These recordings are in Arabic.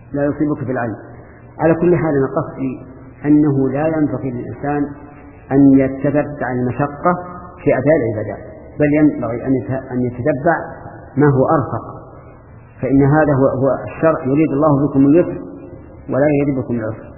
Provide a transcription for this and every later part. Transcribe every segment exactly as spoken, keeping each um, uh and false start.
لا يصيبك في العين. على كل حال أنا قصدي أنه لا ينبغي للإنسان أن يتتبع المشقة في أداء العبادات، بل ينبغي أن يتتبع ما هو أرفق، فإن هذا هو, هو الشرع، يريد الله بكم اليسر ولا يريد بكم العسر.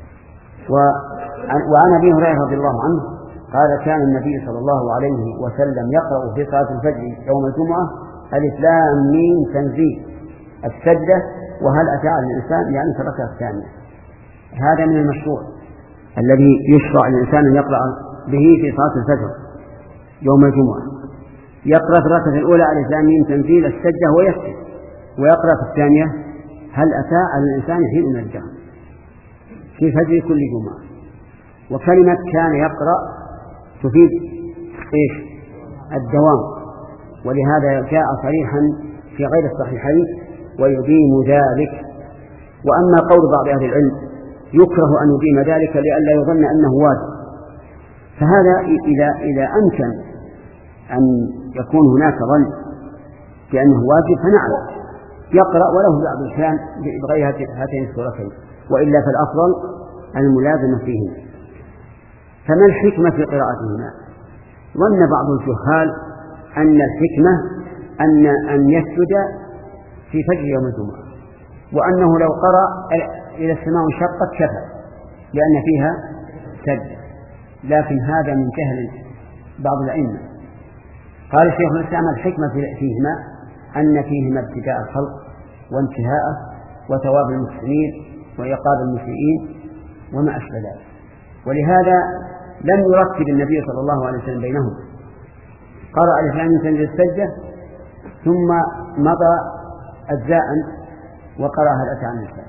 وعن أبي هريرة رضي الله عنه قال كان النبي صلى الله عليه وسلم يقرأ في صلاة الفجر يوم الجمعة ألف لام ميم تنزيل السجدة وهل أتى على الإنسان، يعني في الركعة الثانية. هذا من المشروع الذي يشرع الإنسان أن يقرأ به في صلاة الفجر يوم الجمعة. يقرأ في الركعة الأولى ألف لام ميم تنزيل السجدة ويسجد، ويقرأ في الثانية هل أتى على الإنسان حين من الجهل في فجر كل جمعة. وكلمة كان يقرأ تفيد إيش؟ الدوام، ولهذا جاء صريحا في غير الصحيحين ويديم ذلك. وأما قول بعض أهل العلم يكره أن يديم ذلك لئلا يظن أنه واجب، فهذا إذا, إذا أمكن أن يكون هناك ظن بأنه واجب فنعم يقرأ وله بعض الأحيان بغير هاتين السورتين، وإلا فالأفضل الملازمة فيهما. فما الحكمة في قراءتهما؟ ظن بعض الجهال أن الحكمة أن, أن يسجد في فجر يوم الجمعة، وأنه لو قرأ إلى السماء انشقت كفى لأن فيها سجد، لكن هذا من جهل بعض الأئمة. قال الشيخ الإسلام الحكمة فيهما أن فيهما ابتداء الخلق وانتهاءه وثواب المحسنين وعقاب المسيئين وما أشبه ذلك، ولهذا لم يرتب النبي صلى الله عليه وسلم بينهم، قرأ ألف لام ميم تنزيل السجدة ثم مضى أجزاء وقرأ هل أتى على الإنسان،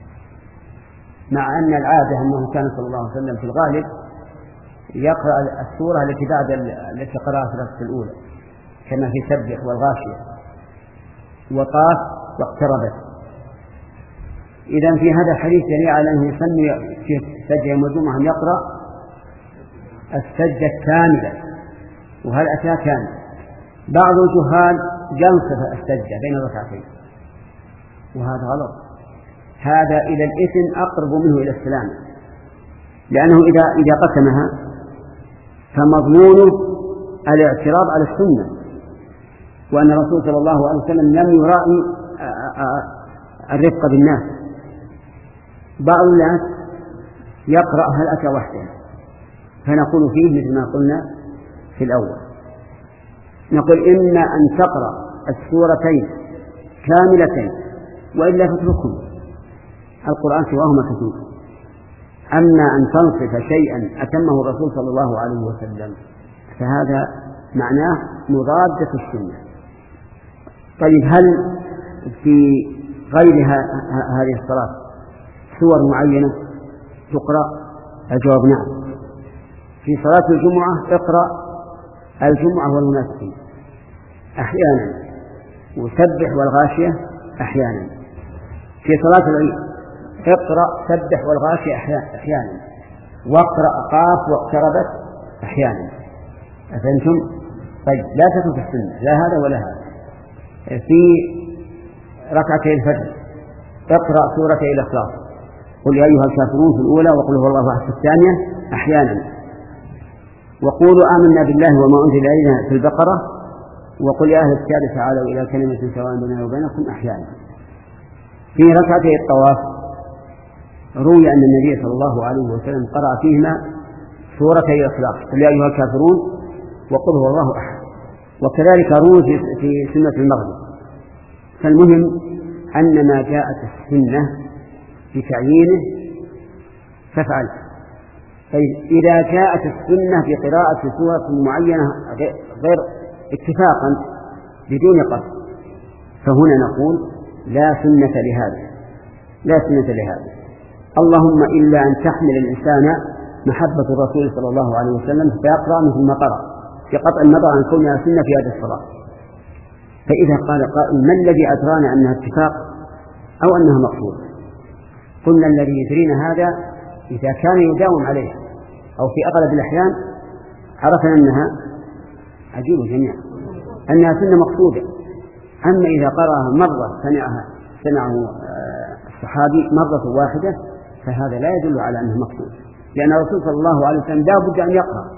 مع أن العادة أنه كان صلى الله عليه وسلم في الغالب يقرأ السورة التي بعد التي قرأها في الركعة الأولى كما في سبح والغاشية وطاف واقتربت. إذن في هذا الحديث دليل على أنه يسمي في السجدة يوم الجمعة أن يقرأ السجدة كاملة وهل أتى كامل. بعض الجهال ينصف السجدة بين الركعتين، وهذا غلط، هذا إلى الإثم أقرب منه إلى السلام، لأنه إذا إذا قسمها فمضمونه الاعتراض على السنة، وأن الرسول صلى الله عليه وسلم لم يراعي الرفق بالناس. بعض الناس يقرأ هل أتى وحده، فنقول فيه مثل ما قلنا في الأول، نقول إما أن تقرأ السورتين كاملتين وإلا فتركهم، القرآن سواهما كثير. أما أن تنصف شيئا أتمه الرسول صلى الله عليه وسلم فهذا معناه مضادة السنة. طيب هل في غير هذه الصلاة سور معينة تقرأ؟ الجواب نعم. في صلاة الجمعة اقرأ الجمعة والمنافقين أحيانا، وسبح والغاشية أحيانا. في صلاة العيد اقرأ سبح والغاشية أحيانا، واقرأ قاف واقتربت أحيانا. أفهمتم؟ طيب لا تترك السنة لا هذا ولا هذا. في ركعتي الفجر اقرأ سورة الإخلاص، قل يا أيها الكافرون في الأولى وقل هو الله أحد في الثانية أحيانا، وقولوا آمنا بالله وما أنزل إلينا في البقرة، وقل يا أهل الكتاب تعالوا إلى كلمة سواء بيننا وبينكم أحيانا. في ركعتي الطواف روي أن النبي صلى الله عليه وسلم قرأ فيهما سورتي الإخلاص قل يا أيها الكافرون وقل هو الله أحد، وكذلك روي في سنة المغرب. فالمهم أن ما جاءت السنة بتعيينه فافعل. طيب إذا جاءت السنة بقراءة سورة معينة غير اتفاقا بدون قصد فهنا نقول لا سنة لهذا، لا سنة لهذا، اللهم إلا أن تحمل الإنسان محبة الرسول صلى الله عليه وسلم فيقرأ مثل ما قرأ بقطع النظر عن كونها سنة في هذه الصلاة. فإذا قال قائل ما الذي أدرانا أنها اتفاق أو أنها مقصود؟ قلنا الذي يدرينا هذا إذا كان يداوم عليه أو في أغلب الأحيان عرفنا أنها عجيب جميعا أنها سنة مقصودة. أما إذا قرأها مرة سمعها سمعه الصحابي مرة واحدة فهذا لا يدل على أنه مقصود، لأن الرسول صلى الله عليه وسلم لا بد أن يقرأ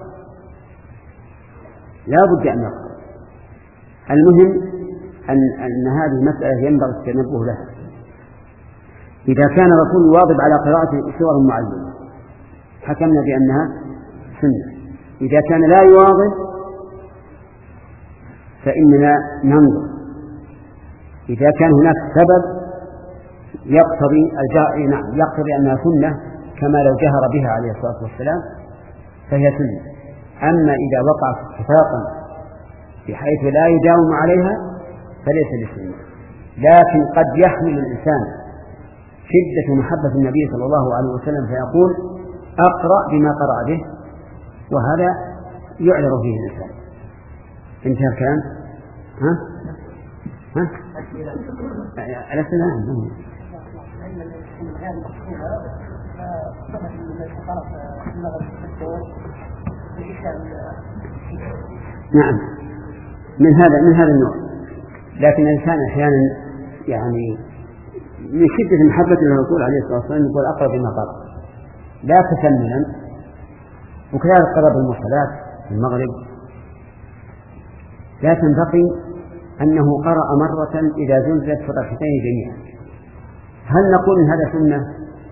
لا بد أن يقرأ. المهم أن, أن هذه المسألة ينبغي التنبه لها. إذا كان الرسول يواظب على قراءة سور معينة حكمنا بأنها سنة، إذا كان لا يواظب فإننا ننظر إذا كان هناك سبب يقتضي الجهر نعم يقتضي أنها سنة كما لو جهر بها عليه الصلاة والسلام فهي سنة. أما إذا وقعت اتفاقا بحيث لا يداوم عليها فليس بسنة. لكن قد يحمل الإنسان شدة محبة النبي صلى الله عليه وسلم فيقول أقرأ بما قرأ به، وهذا يعذر فيه الإنسان. انتهى الكلام؟ ها؟ ها؟ الأسئلة نعم من هذا من هذا النوع. لكن الإنسان أحيانا يعني من شدة محبة الرسول عليه الصلاة والسلام يقول أقرأ بما قرأ لا تسمنا. وكذلك قرأ بالمرسلات في المغرب لا تنبغي أنه قرأ مرة إذا زلزلت في الركعتين جميعا. هل نقول إن هذا سنة؟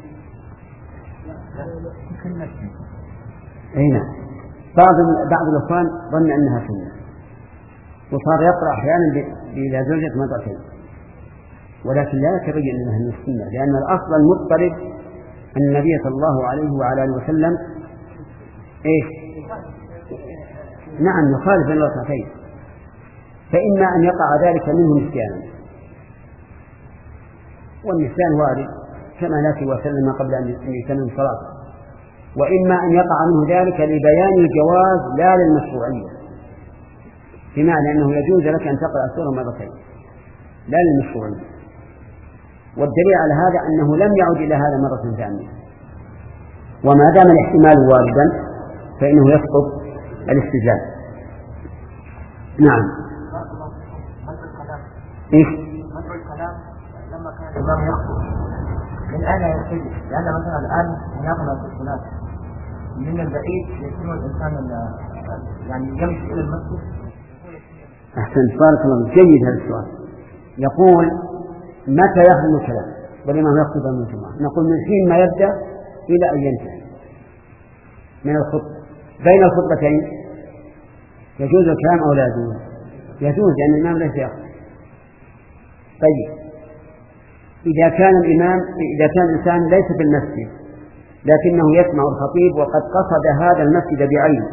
أي نعم. بعض بعض الأخوان ظن أنها سنة وصار يقرأ أحيانا إذا زلزلت مرتين، ولكن لا يتبين أنها من السنة، لأن الأصل المضطرب أن النبي صلى الله عليه وعلى آله وسلم إيش؟ نعم يخالف بين الركعتين، فإما أن يقع ذلك منه نسيانا، والنسيان وارد كما لا وسلم قبل أن يتمم صلاته، وإما أن يقع منه ذلك لبيان الجواز لا للمشروعية، بمعنى أنه يجوز لك أن تقرأ السورة مرتين لا للمشروعية. والدليل على هذا أنه لم يعد إلى هذا مرة ثانية، وما دام الاحتمال واردا فإنه يسقط الاستدلال. نعم. إيش؟ منع الكلام لما كان الإمام يخطب من أين يبتدئ؟ لأن مثلا الآن يقرأ في الصلاة من البعيد يكون الإنسان يعني يمشي إلى المسجد. أحسن، بارك الله، جيد هذا السؤال. يقول متى يخرج الكلام والإمام يخطب من الجمعة؟ نقول من حين ما يبدأ إلى أن ينتهي من الخطبة. بين الخطبتين يجوز الكلام أو لا يجوز؟ يجوز لأن الإمام ليس يخطب. طيب إذا كان الإمام إذا كان الإنسان ليس في المسجد لكنه يسمع الخطيب وقد قصد هذا المسجد بعينه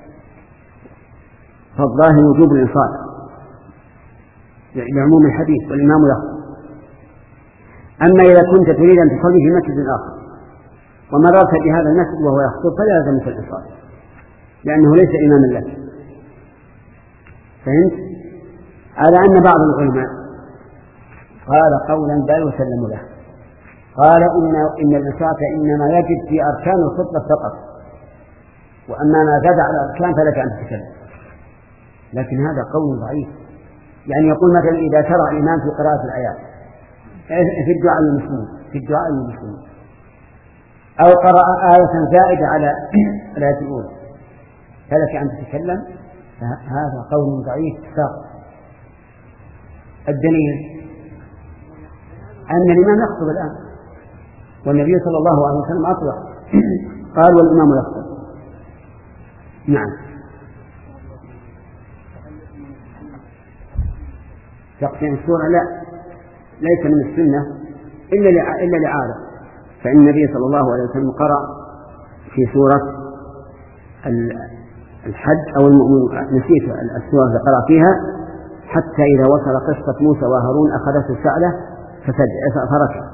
فالظاهر وجوب الإنصات لعموم الحديث والإمام يخطب. أما إذا كنت تريد أن تصلي في مسجد آخر ومررت بهذا المسجد وهو يخطب فلا يلزمك الإنصات لأنه ليس إماما لك. فهمت؟ على أن بعض العلماء قال قولا لا يسلم له، قال إن, إن الإنصات إنما يجب في أركان الخطبة فقط، وأما ما زاد على الأركان فلك أن تتكلم. لكن هذا قول ضعيف. يعني يقول مثلا إذا شرع الإمام في قراءة الآيات في الدعاء للمسلمين في الدعاء للمسلمين أو قرأ آية زائدة على الآية الأولى فلك أن تتكلم، هذا قول ضعيف ساقط. الدليل أن الإمام يخطب الآن والنبي صلى الله عليه وسلم أطلق قال والإمام يخطب. نعم. تقسيم السورة لا ليس من السنة إلا إلا لعادة، فإن النبي صلى الله عليه وسلم قرأ في سورة الحج أو المؤمن نسيت السورة اللي قرأ فيها حتى إذا وصل قصة موسى وهارون أخذته السعلة فركع،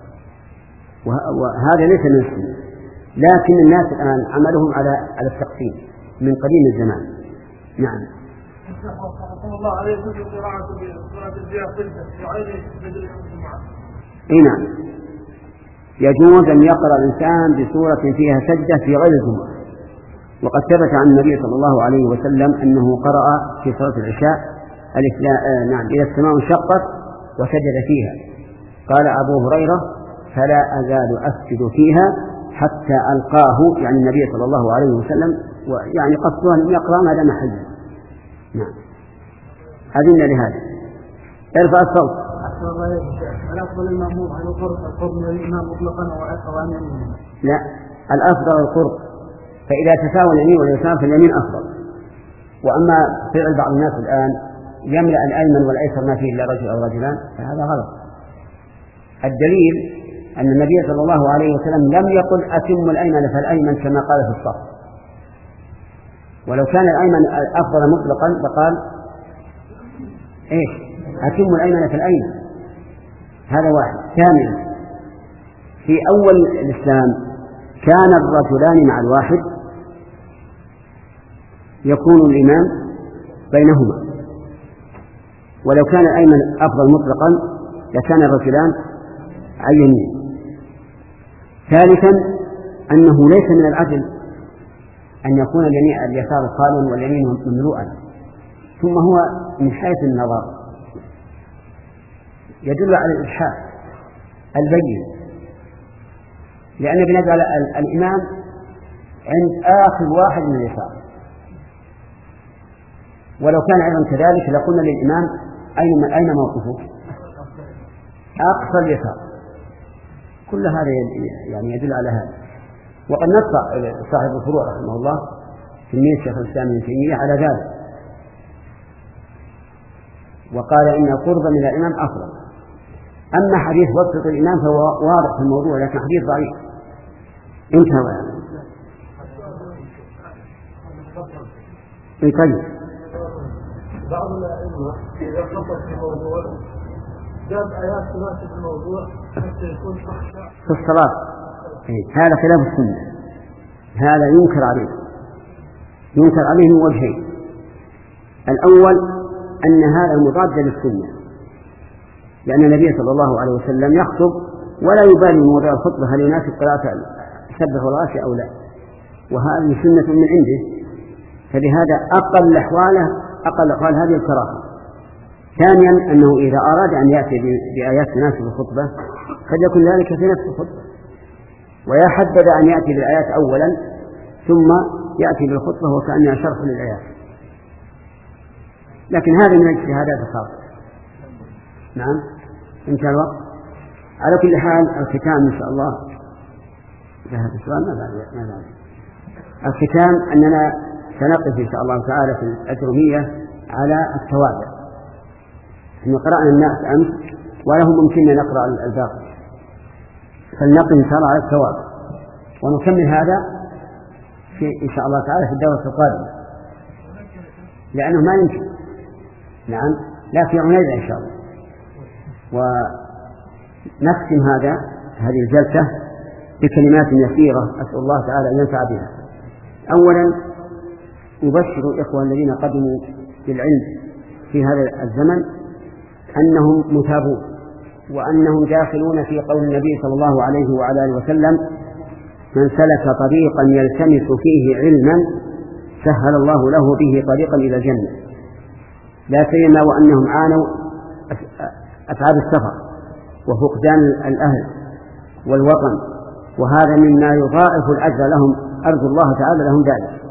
وهذا ليس من السنة. لكن الناس الآن عملهم على على التقسيم من قديم الزمان. نعم. الله عليه وسلم قراءة بصلاة الجهة سجدة في غير بدل الجمعة. إيه نعم، يجوز أن يقرأ الإنسان بسورة فيها سجدة في غير الجمعة، وقد ثبت عن النبي صلى الله عليه وسلم أنه قرأ في صلاة العشاء الإسلام نعم إذا السماء انشقت وسجد فيها. قال أبو هريرة فلا أزال أفسد فيها حتى ألقاه، يعني النبي صلى الله عليه وسلم، ويعني قصدها أن يقرأ ما دام حيا. نعم. أذن لهذا. ارفع الصوت. الأفضل المأمور عن القرب القرب من الإمام مطلقا أو عن يمينه؟ لا، الأفضل القرب، فإذا تساوى اليمين واليسار فاليمين أفضل. وأما فعل بعض الناس الآن يملأ الأيمن والأيسر ما فيه إلا رجل أو رجلان فهذا غلط. الدليل أن النبي صلى الله عليه وسلم لم يقل أتم الأيمن فالأيمن كما قال في الصف، ولو كان الأيمن أفضل مطلقا فقال إيش أتم الأيمن فالأيمن. هذا واحد. ثانيا، في أول الإسلام كان الرجلان مع الواحد يكون الإمام بينهما، ولو كان الأيمن أفضل مطلقا لكان الرجلان عن يمين. ثالثا، أنه ليس من العدل أن يكون اليمين اليسار خاليا واليمين مملوءا، ثم هو من حيث النظر يدل على الإلحاح البين، لأن بنجعل الإمام عند آخر واحد من اليسار، ولو كان أيضا كذلك لقلنا للإمام أين أين موقفه؟ أقصى اليسار. كل هذا يعني يدل على هذا. وقد نص صاحب الفروع رحمه الله تلميذ شيخ الإسلام ابن تيمية على ذلك، وقال إن القرب من الإمام أفضل. أما حديث وسط الإمام فهو واضح في الموضوع لكن حديث ضعيف. انتهى. طيب. بعض الأئمة إذا خطط في موضوع جاب آيات تناسب الموضوع حتى يكون أخشع في الصلاة. هذا خلاف السنة، هذا ينكر عليه ينكر عليه من وجهين. الأول أن هذا مضاد للسنة، لأن النبي صلى الله عليه وسلم يخطب ولا يبالي موضع الخطبة هل يناسب قراءة سبح والغاشي أو لا، وهذه سنة من عنده، فلهذا أقل أحواله أقل أحوال هذه الكراهة. ثانيا، أنه إذا أراد أن يأتي بآيات تناسب الخطبة قد يكون ذلك في نفس الخطبة، ويحدد أن يأتي بالآيات أولا ثم يأتي بالخطبة وكأنها شرح للآيات، لكن هذا من الاجتهادات الخاصة. نعم. انتهى الوقت. على كل حال الختام إن شاء الله هذا السؤال ما بعد ما بعد الختام أننا سنقف إن شاء الله تعالى في الأجرمية على التوابع. احنا قرأنا الناس أمس وله ممكن نقرأ الباقي، فلنقف إن شاء الله على التوابع ونكمل هذا في إن شاء الله تعالى في الدورة القادمة، لأنه ما يمكن. نعم. لا في عنيزة إن شاء الله. ونختم هذا هذه الجلسة بكلمات يسيرة أسأل الله تعالى أن ينفع بها. أولا أبشر الإخوة الذين قدموا للعلم في هذا الزمن أنهم مثابون، وأنهم داخلون في قول النبي صلى الله عليه وعلى آله وسلم: من سلك طريقا يلتمس فيه علما سهل الله له به طريقا إلى الجنة، لا سيما وأنهم عانوا أتعاب السفر وفقدان الأهل والوطن، وهذا مما يضاعف الأجر لهم، أرجو الله تعالى لهم ذلك.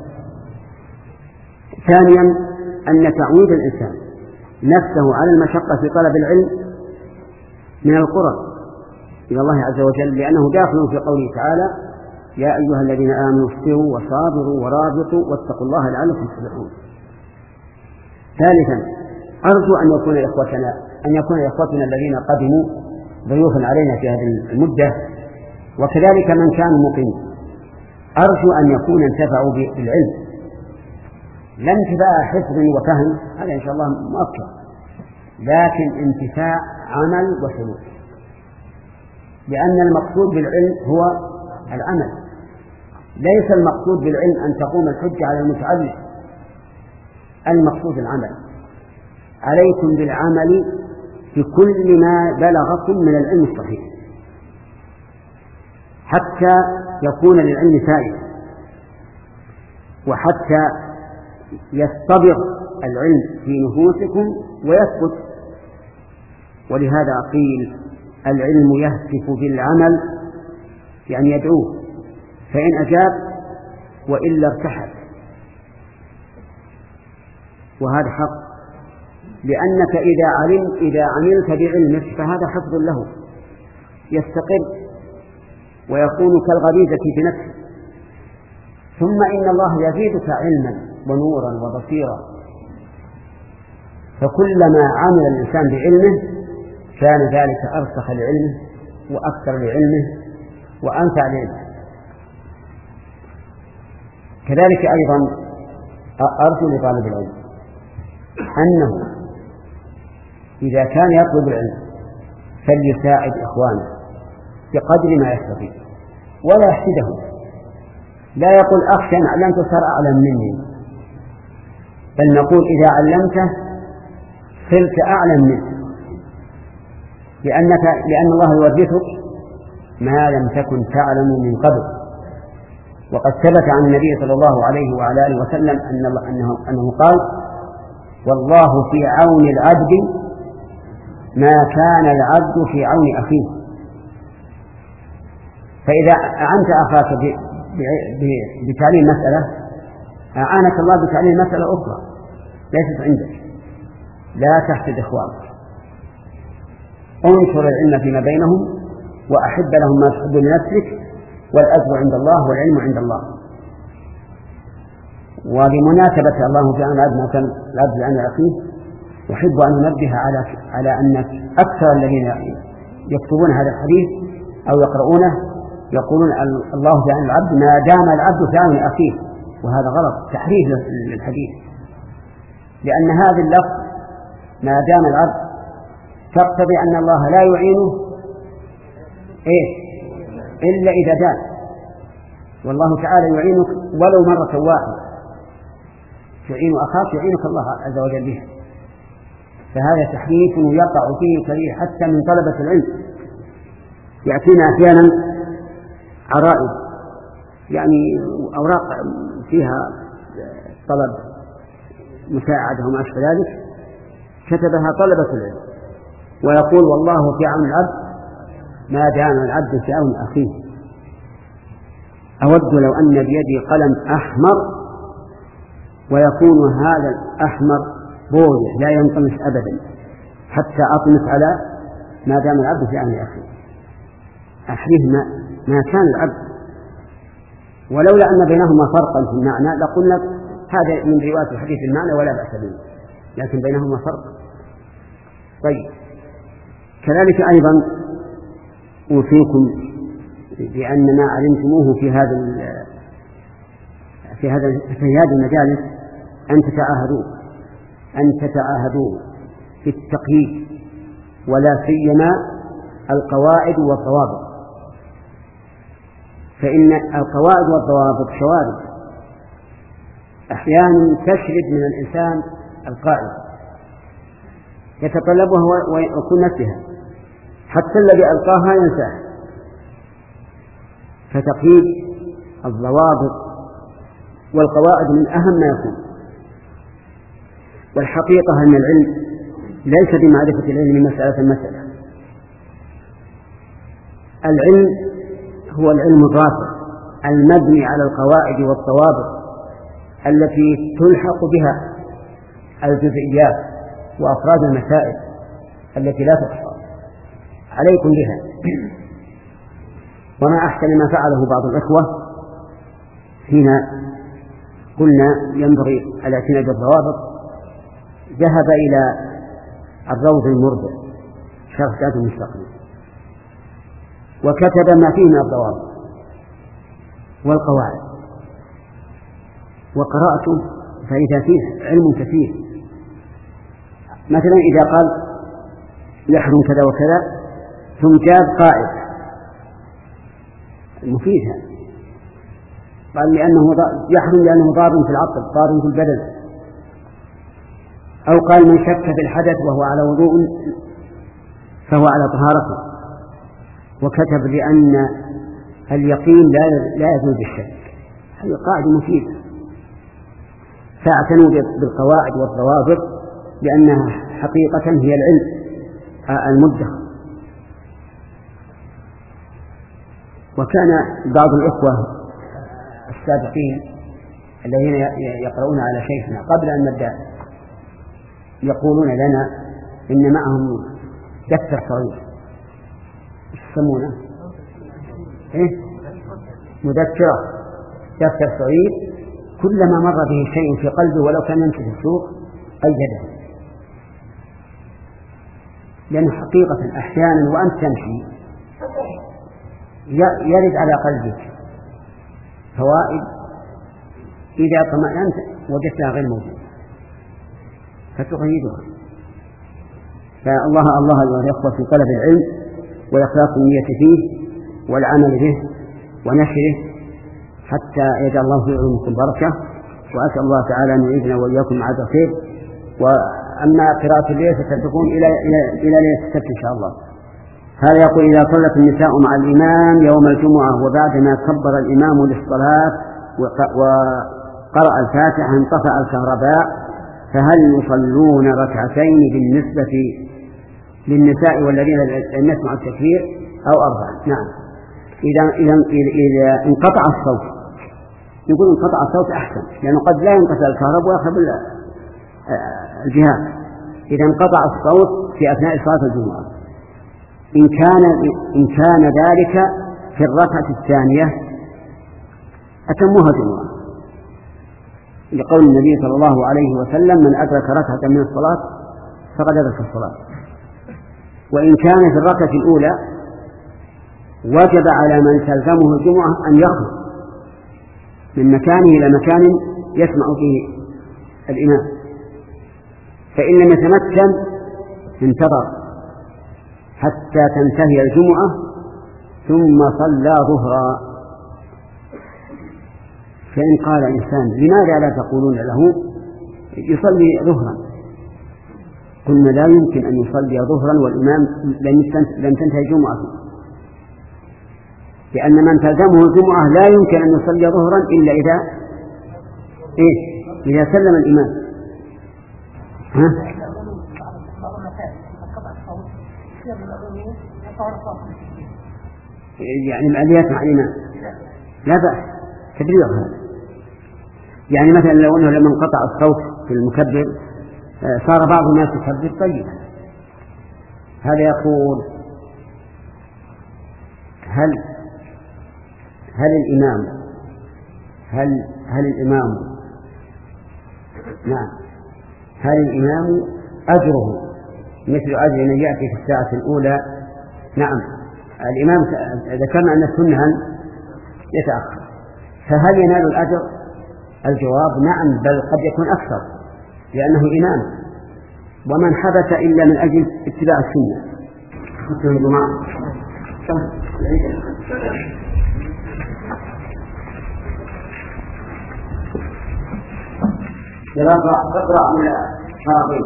ثانيا، أن تعويد الإنسان نفسه على المشقة في طلب العلم من القرب إلى الله عز وجل، لأنه داخل في قوله تعالى: يا أيها الذين آمنوا اصبروا وصابروا ورابطوا واتقوا الله لعلكم تفلحون. ثالثا، أرجو أن يكون إخوتنا أن يكون إخوتنا الذين قدموا ضيوفا علينا في هذه المدة، وكذلك من كانوا مقيمين، أرجو أن يكون انتفعوا بالعلم، لا انتفاع حفظ وفهم، هذا إن شاء الله مؤكد، لكن انتفاع عمل وسلوك، لأن المقصود بالعلم هو العمل، ليس المقصود بالعلم أن تقوم الحجة على المتعلم، المقصود العمل. عليكم بالعمل في كل ما بلغكم من العلم الصحيح حتى يكون للعلم فائدة، وحتى يستبر العلم في نفوسكم ويثبت. ولهذا قيل العلم يهتف بالعمل يعني يدعوه، فإن أجاب وإلا ارتحل، وهذا حق، لأنك إذا علم إذا عملت بعلمك فهذا حفظ له يستقر ويكون كالغريزة في نفسه. ثم إن الله يزيدك علما ونورا وبصيرا، فكلما عمل الإنسان بعلمه كان ذلك أرسخ لعلمه وأكثر لعلمه وأنفع لعلمه. كذلك أيضا أرجو لطالب العلم أنه إذا كان يطلب العلم فليساعد إخوانه بقدر ما يستطيع ولا يحسده، لا يقول أخشى أن علمت صار أعلم مني، بل نقول إذا علمته صرت أعلم منه، لأنك لأن الله يورثك ما لم تكن تعلم من قبل. وقد ثبت عن النبي صلى الله عليه وعلى آله وسلم أن الله أنه, أنه قال: والله في عون العبد ما كان العبد في عون أخيه. فإذا أعنت أخاك بتعليم مسألة أعانك الله بتعليم مسألة أخرى ليست عندك. لا تحسد إخوانك، انشر العلم فيما بينهم وأحب لهم ما تحب لنفسك، والأجر عند الله والعلم عند الله. وبمناسبة الله في عون العبد عن أخيه أحب أن أنبه على على أن أكثر الذين يكتبون هذا الحديث أو يقرؤونه يقولون الله في عون العبد ما دام العبد في عون أخيه، وهذا غلط، تحريف للحديث، لأن هذا اللفظ ما دام العبد تقتضي أن الله لا يعينه إيه إلا إذا دام، والله تعالى يعينك ولو مرة واحدة، تعين أخاك يعينك الله عز وجل به. فهذا تحريف يقع فيه كثير حتى من طلبة العلم. يأتينا أحيانا عرائض يعني أوراق فيها طلب مساعدة وما أشبه ذلك كتبها طلبة العلم ويقول والله في عون العبد ما دام العبد في عون أخيه. أود لو أن بيدي قلم أحمر ويكون هذا الأحمر بوضح لا ينطمس أبدا حتى أطمس على ما دام العبد في عون أخيه. أحريه ما, ما كان العبد، ولولا أن بينهما فرقا في المعنى لقلنا هذا من رواية الحديث المعنى ولا بأس به، لكن بينهما فرق. طيب، كذلك أيضا أوصيكم بأن ما علمتموه في هذا في هذا في هذه المجالس أن تتعاهدوا أن تتعاهدوا في التقييد، ولا سيما القواعد والضوابط، فإن القواعد والضوابط شوارد أحيانا تشرد من الإنسان القاعدة يتطلبها ويكون نفسها حتى الذي ألقاها ينساه. فتقييد الضوابط والقواعد من أهم ما يكون. والحقيقة أن العلم ليس بمعرفة العلم مسألة مسألة، العلم هو العلم الراسخ المبني على القواعد والضوابط التي تلحق بها الجزئيات وأفراد المسائل التي لا تحصى. عليكم بها. وما أحسن ما فعله بعض الإخوة حين قلنا ينبغي الاعتناء بالضوابط، ذهب إلى الروض المربع شرح ذات المستقيم وكتب ما فيه من الضوابط والقواعد، وقرأته فإذا فيه علم كثير. مثلا إذا قال يحرم كذا وكذا ثم جاب قاعدة مفيدة، قال لأنه يحرم لأنه ضار في العقل ضار في البدن، أو قال من شك في الحدث وهو على وضوء فهو على طهارته، وكتب لأن اليقين لا لا يزول بالشك. هذه قاعدة مفيدة. فاعتنوا بالقواعد والضوابط لأنها حقيقة هي العلم المدخر. وكان بعض الإخوة السابقين الذين يقرؤون على شيخنا قبل أن نبدأ يقولون لنا إن معهم دفتر صغير يسمونه إيه؟ مذكرة، دفتر صغير كلما مر به شيء في قلبه ولو كان يمشي في السوق أيده، لأن حقيقة أحيانا وأنت تمشي يرد على قلبك فوائد إذا طمأنت وجدتها غير موجودة فتقيدها. فالله الله أيها الأخوة في طلب العلم وإخلاص النية فيه والعمل به ونشره حتى يجعل الله في علمكم بركة. وأسأل الله تعالى أن يعيذنا وإياكم مع الخير. وأما قراءة الليل ستكون إلى إلى إلى ليلة السبت إن شاء الله. هذا يقول: إذا صلت النساء مع الإمام يوم الجمعة وبعدما كبر الإمام للصلاة وقرأ الفاتحة انطفأ الكهرباء فهل يصلون ركعتين بالنسبة للنساء والذين لم يسمعوا التكبير أو أربعة؟ نعم. إذا إذا إذا انقطع الصوت يقول انقطع الصوت أحسن، لأنه قد لا ينقطع الكهرباء ويأخذ الجهاز. إذا انقطع الصوت في أثناء صلاة الجمعة إن كان إن كان ذلك في الركعة الثانية أتموها جمعة، لقول النبي صلى الله عليه وسلم: من أدرك ركعة من الصلاة فقد أدرك الصلاة. وإن كان في الركعة الأولى وجب على من تلزمه الجمعة أن يخرج من مكانه إلى مكان يسمع فيه الإمام، فإن لم يتمكن انتظر حتى تنتهي الجمعة ثم صلى ظهرا. فإن قال إنسان: لماذا لا تقولون له يصلي ظهرا؟ قلنا: لا يمكن أن يصلي ظهرا والإمام لم تنتهي جمعته، لأن من تلزمه الجمعة لا يمكن أن يصلي ظهرا إلا إذا إيه؟ إذا سلم الإمام. ها؟ يعني الآليات مع الإمام لا بأس تبليغ هذا. يعني مثلا لو أنه لما انقطع الصوت في المكبر صار بعض الناس يكبر طيب. هذا يقول: هل هل الإمام هل هل الإمام نعم هل الإمام أجره مثل أجر من يأتي في الساعة الأولى؟ نعم، الإمام ذكرنا أن السنة أن يتأخر، فهل ينال الأجر؟ الجواب: نعم، بل قد يكون أكثر، لأنه إمام، ومن حدث إلا من أجل اتباع السنة. اقرأ من الفراغين.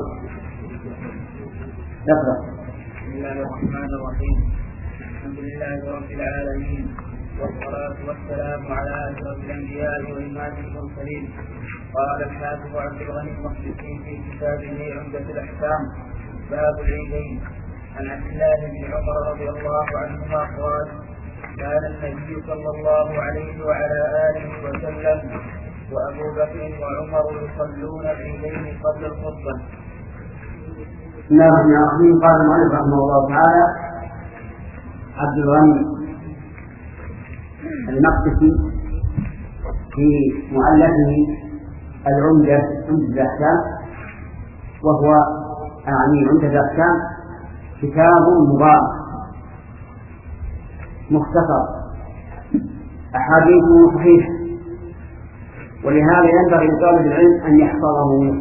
اقرأ. بسم الله الرحمن الرحيم. الحمد لله رب العالمين، والصلاة والسلام على أشرف الأنبياء وإمام المرسلين. قال الحافظ عبد الغني المقدسي في كتابه عمدة الأحكام: باب العيدين. عن عبد الله بن عمر رضي الله عنهما قال: كان النبي صلى الله عليه وعلى آله وسلم وأبو بكر وعمر يصلون العيدين قبل الخطبة. بسم الله الرحمن الرحيم. قال المؤلف رحمه الله تعالى: عبد الغني المقدسي في مؤلفه العمدة عمدة الأحكام، وهو أعني عمدة الأحكام كتاب مبارك مختصر أحاديثه صحيحة، ولهذا ينبغي لطالب العلم أن يحفظه،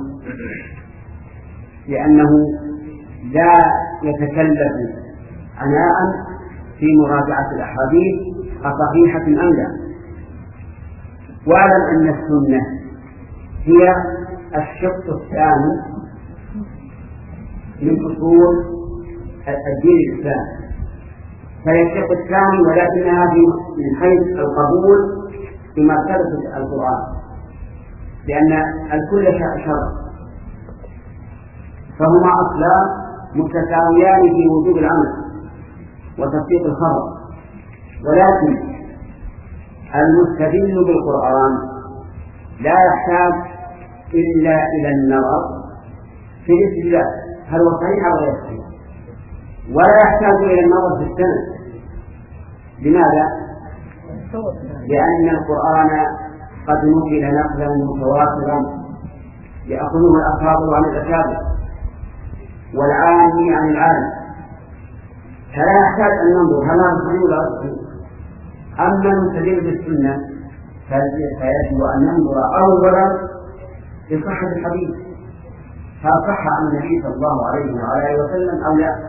لأنه لا يتكلف عناء في مراجعة الأحاديث أصحيحة أم لا. واعلم أن السنة هي الشق الثاني من أصول الدين الإسلامي، فهي الشق الثاني، ولكنها من حيث القبول في مرتبة القرآن، لأن الكل شرع، فهما أصلان متساويان في وجوب العمل وتطبيق الخبر، ولكن المستدل بالقرآن لا يحتاج إلا إلى النظر في الاستدلال هل هو صحيح أو غير صحيح، ولا يحتاج إلى النظر في السند. لماذا؟ لأن القرآن قد نقل نقلا متواترا يأخذه الأكابر عن الأكابر والعالم عن العالم، فلا يحتاج أن ننظر هل هذا صحيح ولا غير صحيح. أما المستدل بالسنة فيجب أن ننظر أولا لصحة الحديث، هل صح عن النبي صلى الله عليه وعلى وسلم أو لا،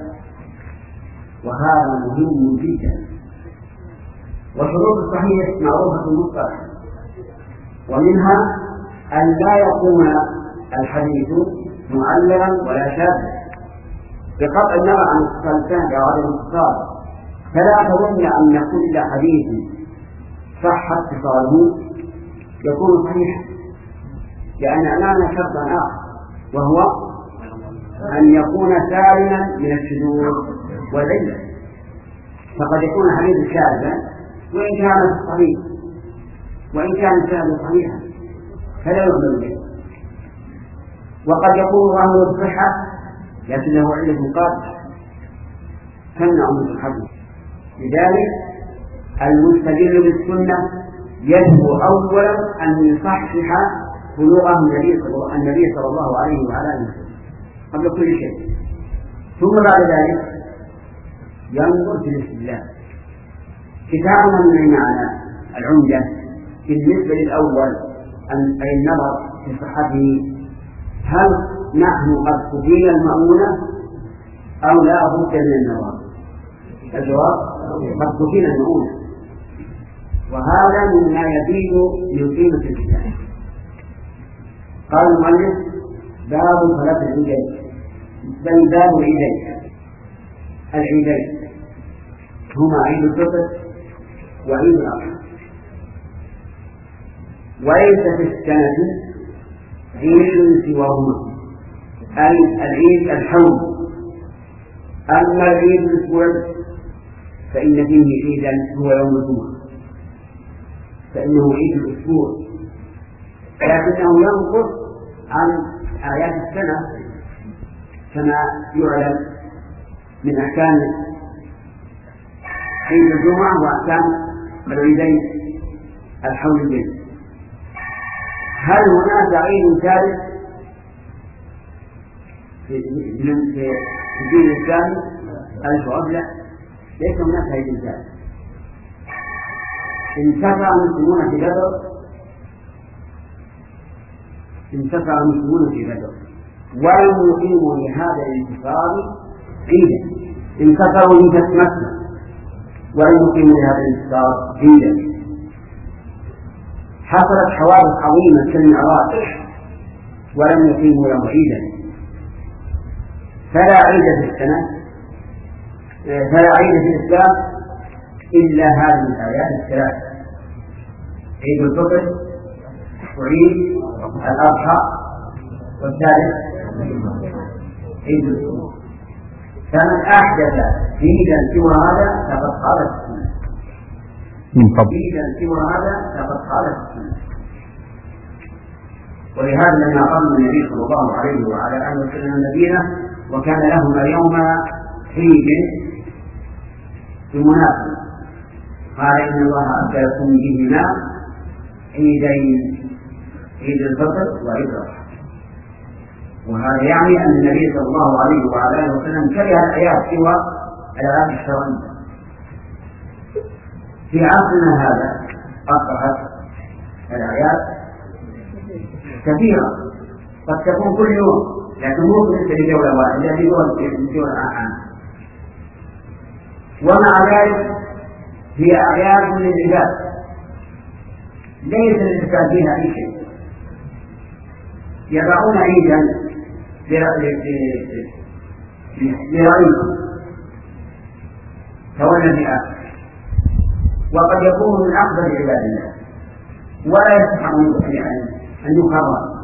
وهذا مهم جدا. وشروط الصحيح معروفة المصطلح، ومنها أن لا يكون الحديث معللا ولا شاذا بقطع النظر عن اتصال السند أو عدم الاتصال. فلا تظن أن كل حديث صح اتصاله يكون صحيحا، لأن أمامنا شرطا آخر وهو أن يكون سالما من الشذوذ والعلة. فقد يكون حديث شاذا وإن كان صحيح، وإن كان الشاذ صحيحا فلا يؤمن به. وقد يكون ظاهر الصحة لكنه علة قادحة تمنع من الحديث. لذلك المستدل بالسنة يجب أولا أن يصحح بلوغه النبي صلى الله عليه وعلى آله وسلم قبل كل شيء، ثم بعد ذلك ينظر في الاستدلال. كتابنا من معنا العمدة بالنسبة للأول أن أي النظر في صحته، هل نحن قد قبلنا المؤونة أو لا بد من النظر؟ الجواب قد قبلنا المؤونة، وهذا مما يزيد من قيمة الكتاب. قال المؤلف باب صلاة العيدين، بل باب العيدين. العيدين هما عيد الفطر وعيد الأضحى، وليس في السنة عيد سواهما، أي العيد الحول. أما العيد الأسبوع فإن فيه عيدا هو يوم الجمعة، فإنه عيد الأسبوع، لكنه ينقص عن آيات السنة كما يعلم من أحكام عيد الجمعة وأحكام العيدين الحولين. هل هناك عيد ثالث في الدين الإسلامي؟ الجواب لا، ليس هناك عيد ثالث. انتفع المسلمون في بدر انتفع المسلمون في بدر ولم يقيموا لهذا الانتصار عيدا، انتصروا من مكة ولم يقيموا لهذا الانتصار عيدا. حصلت حوادث عظيمة كالمعراج ولم يقيموا له عيدا. فلا عيد في السنة، فلا عيد في الإسلام إلا هذه الآيات الثلاث: عيد الفطر وعيد الأضحى والثالث عيد الأسبوع. فمن أحدث عيدا سوى هذا فقد خالف السنة، عيدا سوى هذا فقد خالف السنة. ولهذا لما قام النبي صلى الله عليه وعلى آله وسلم المدينة وكان لهما يوم عيد بمناسبة، قال إن الله أبدلكم بهما عيدين، عيد الفطر وعيد الأضحى. وهذا يعني أن النبي صلى الله عليه وعلى آله وسلم كره الآيات سوى الآيات الشرعية. في عصرنا هذا أصبحت الآيات كثيرة، قد تكون كل يوم، لكن مو بالنسبة لدولة واحدة، لدول عامة. ومع ذلك هي أعياد للعباد ليس للإنسان فيها أي شيء. يضعون عيدا لرأيكم كون في آخر، وقد يكون من أفضل عباد الله ولا يستحق أن يقرر.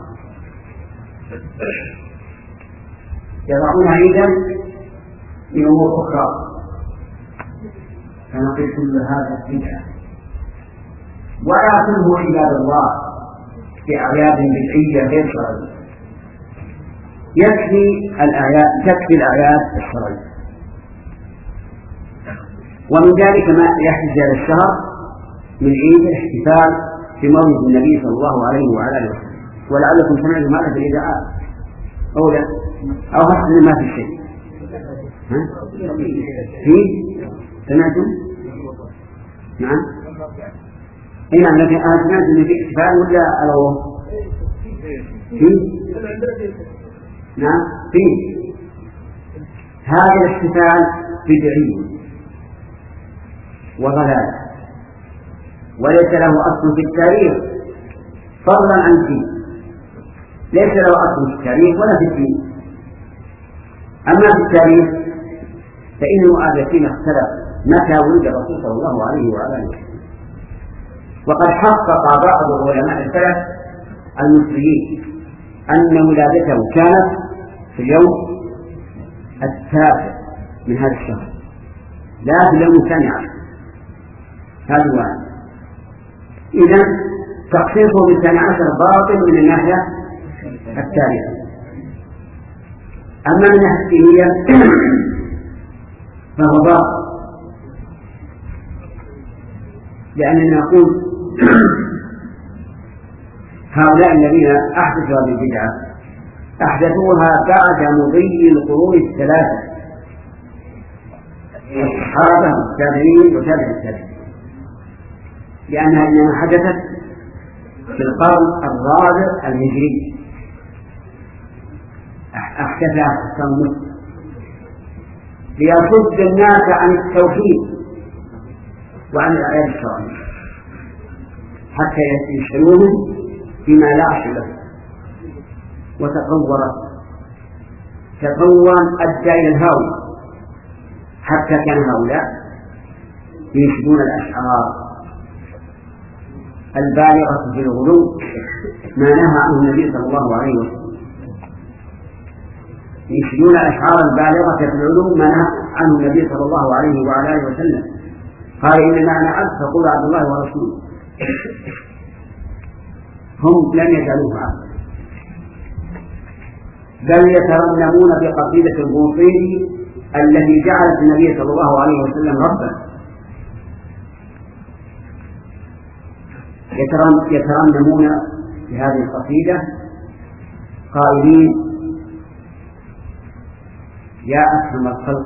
يضعون عيدا لأمور أخرى، فنقول كل هذا بدعة. ولا تنهوا عباد الله بأعياد بدعية غير شرعية. يكفي الأعياد تكفي الأعياد الشرعية. ومن ذلك ما يحدث هذا الشهر من عيد الاحتفال بمولد النبي صلى الله عليه وعلى اله وسلم، ولعلكم سمعتم هذا في الإذاعات أو لا أو حسن ما في شيء. ها؟ في سمعتم؟ نعم. إيه نعم. لكن أنا سمعت إن في احتفال ولا ألوه؟ في؟ نعم في. هذا الاحتفال بدعي وضلال وليس له أصل في التاريخ فضلا عن الدين، ليس له أصل في التاريخ ولا في الدين. أما في التاريخ فإن المؤرخين اختلفوا متى ولد الرسول صلى الله عليه وعلى آله وسلم، وقد حقق بعض علماء السلف المصريين أن ولادته كانت في اليوم التاسع من هذا الشهر لا في اليوم الثاني عشر. هذا واحد. إذن تخصيصه بالثاني عشر باطل من الناحية التاريخية. أما من الناحية الدينية فهو باطل، لأننا نقول هؤلاء الذين أحدثوا هذه البدعة أحدثوها بعد مضي القرون الثلاثة، الصحابة والتابعين وتابع التابعين، لأنها إنما حدثت في القرن الرابع الهجري، أحدثها حكام مسلم ليصد الناس عن التوحيد وعن الأعياد الشرعية حتى يشترون فيما لا أصل له. وتطورت تطورا أدى إلى الهاوية حتى كان هؤلاء ينشدون الأشعار البالغة في الغلو ما نهى عنه النبي صلى الله عليه وسلم، ينشدون الأشعار البالغة في الغلو ما نهى عنه النبي صلى الله عليه وعلى آله وسلم. قال إن معنى عبد فقول عبد الله ورسوله. هم لم يجعلوه عبد، بل يترنمون بقصيدة البوصيري التي جعلت النبي صلى الله عليه وسلم ربا، يترنمون بهذه القصيدة قائلين: يا أكرم الخلق،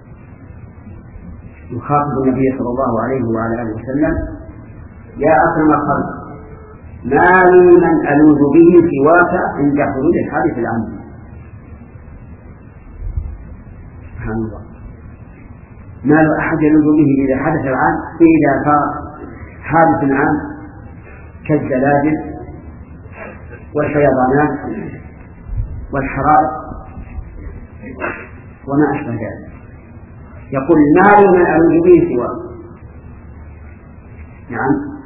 يخاطب النبي صلى الله عليه وعلى آله وسلم: يا أكرم الخلق، ما لي من ألوذ به سواك عند حدود الحادث العام. سبحان الله، ما له أحد يلوذ به إذا حدث العام، إذا صار حادث عام كالزلازل والفيضانات والحرائق وما أشبه ذلك، يقول: ما لي من ألوذ به سواك. نعم،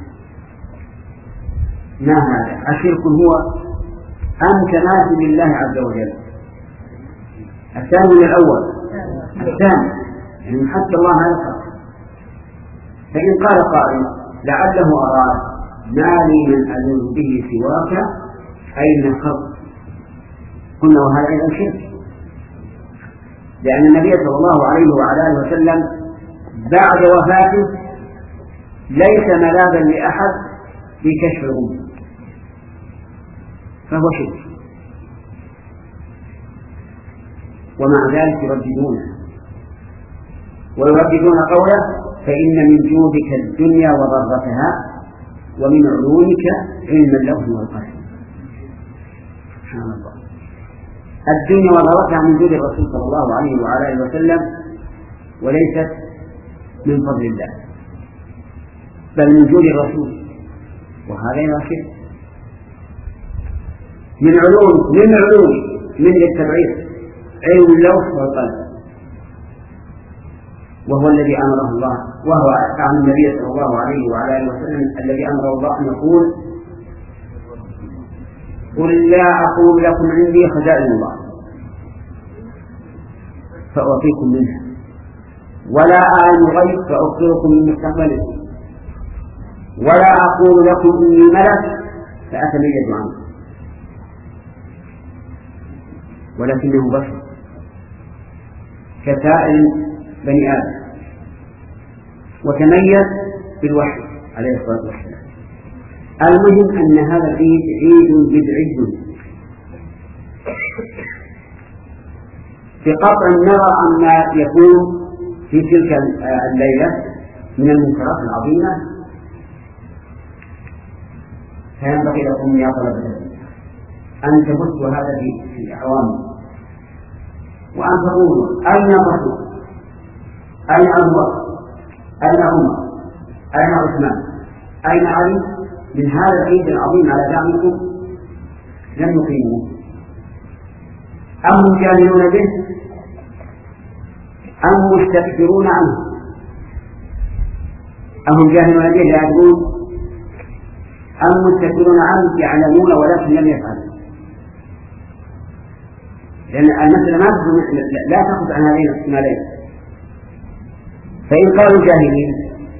ما هذا؟ أشرك هو أم تناسب لله عز وجل؟ الثاني من الأول، الثاني يعني حتى الله يخاف. فإن قال قائل لعله أراد ما لي من ألوذ به سواك أين الخلق، قلنا وهذا أيضا شرك، لأن النبي صلى الله عليه وعلى آله وسلم بعد وفاته ليس ملاذا لأحد في كشف الغموض، فهو شرك. ومع ذلك يرددونه ويرددون قوله: فإن من جودك الدنيا وضرتها ومن علومك علم اللوح والقلم. سبحان الله، الدنيا وضرتها من جود الرسول صلى الله عليه وعلى آله وسلم وليست من فضل الله، بل من جود الرسول، وهذا يرشد. من علوم من علوم من للتبعير علم اللوح والقلم، وهو الذي أمره الله، وهو عن النبي صلى الله عليه وعلى آله وسلم الذي أمره الله أن يقول: قل لا أقول لكم عندي خزائن الله فأعطيكم منها ولا أعلم الغيب فأخبركم من مستقبله ولا أقول لكم إني ملك فأتميز عنه، ولكنه بشر كسائر بني آدم، وتميز بالوحي عليه الصلاة والسلام. المهم أن هذا العيد عيد بدعي بقطع نرى أن ما يكون في تلك الليلة من المنكرات العظيمة، فينبغي لكم يا طلبة العلم أن تبثوا هذا في الأعوام، وأن تقولوا أين الرسول، أين أبو بكر، أين عمر، أين عثمان، أين علي من هذا العيد العظيم على زعمكم؟ لم يقيموه، أم هم جاهلون به أم مستكبرون عنه؟ أم هم جاهلون به لا يدرون أم مستكبرون عنه يعلمون ولكن لم يفعلوا؟ لأن المسألة لا تأخذ عن هذين الاحتمالين، فإن قالوا جاهلين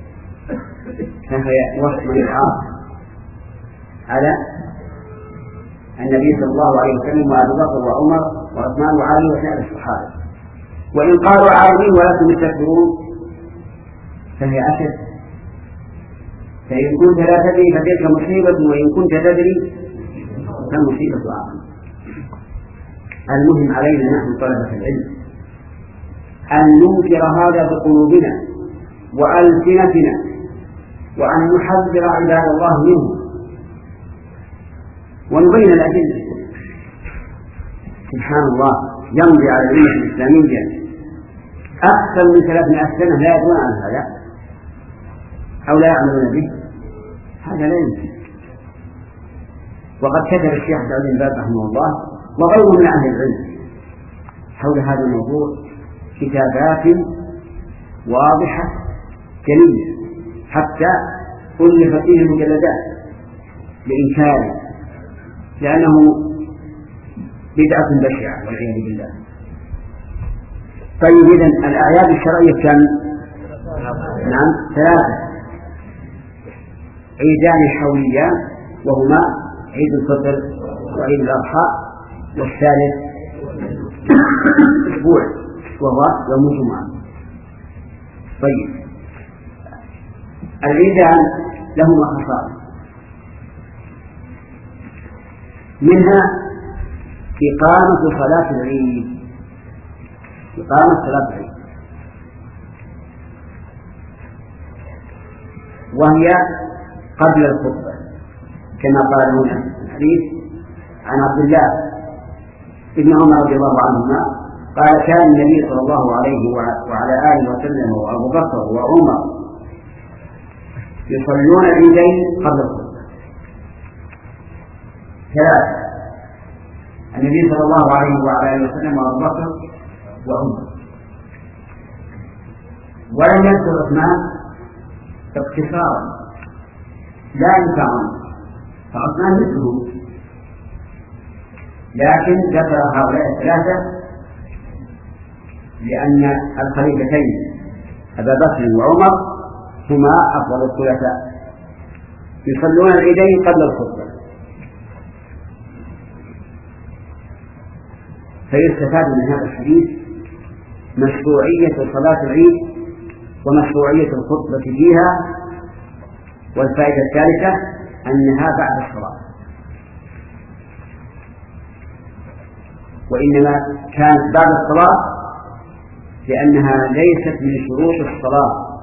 فهي وصف الإعارة على النبي صلى الله عليه وسلم وأبو بكر وعمر وعثمان وعلي وسائر الصحابة، وإن قالوا عالمين ولكن يستكبرون فهي أشد، فإن كنت لا تدري فتلك مصيبة وإن كنت تدري فالمصيبة أعظم. المهم علينا نحن طلبة العلم أن ننكر هذا بقلوبنا وألسنتنا، وأن نحذر عباد الله منه ونبين الأدلة. سبحان الله، يمضي على الأمة الإسلامية أكثر من ثلاثمائة سنة لا يدرون عن هذا أو لا يعملون به، هذا لا يمكن. وقد كتب الشيخ عبد بن باز رحمه الله وغيره من أهل العلم حول هذا الموضوع كتابات واضحة جلية، حتى ألفت فيه المجلدات لإنكاره، لأنه بدعة بشعة والعياذ بالله. طيب، إذن الأعياد الشرعية كم؟ نعم، ثلاثة: عيدان حوليان وهما عيد الفطر وعيد الأضحى، والثالث أسبوع وهو يوم الجمعة. طيب، العيدان لهما خصائص، منها إقامة صلاة العيد، إقامة صلاة العيد وهي قبل الخطبة، كما قال هنا الحديث عن عبد الله ابن عمر رضي الله عنهما قال: كان النبي صلى الله عليه وعلى آله وسلم وأبو بكر وعمر يصلون العيدين قبل الخطبة ثلاثة: النبي صلى الله عليه وعلى آله وسلم وأبو بكر وعمر. ولم يذكر عثمان اقتصارا لا ينفعون، فعثمان مثله، لكن ذكر هؤلاء الثلاثة لأن الخليفتين أبا بكر وعمر هما أفضل الخلفاء يصلون العيدين قبل الخطبة. فيستفاد من هذا الحديث مشروعية صلاة العيد ومشروعية الخطبة فيها، والفائدة الثالثة أنها بعد الصلاة، وإنما كانت بعد الصلاة لأنها ليست من شروط الصلاة،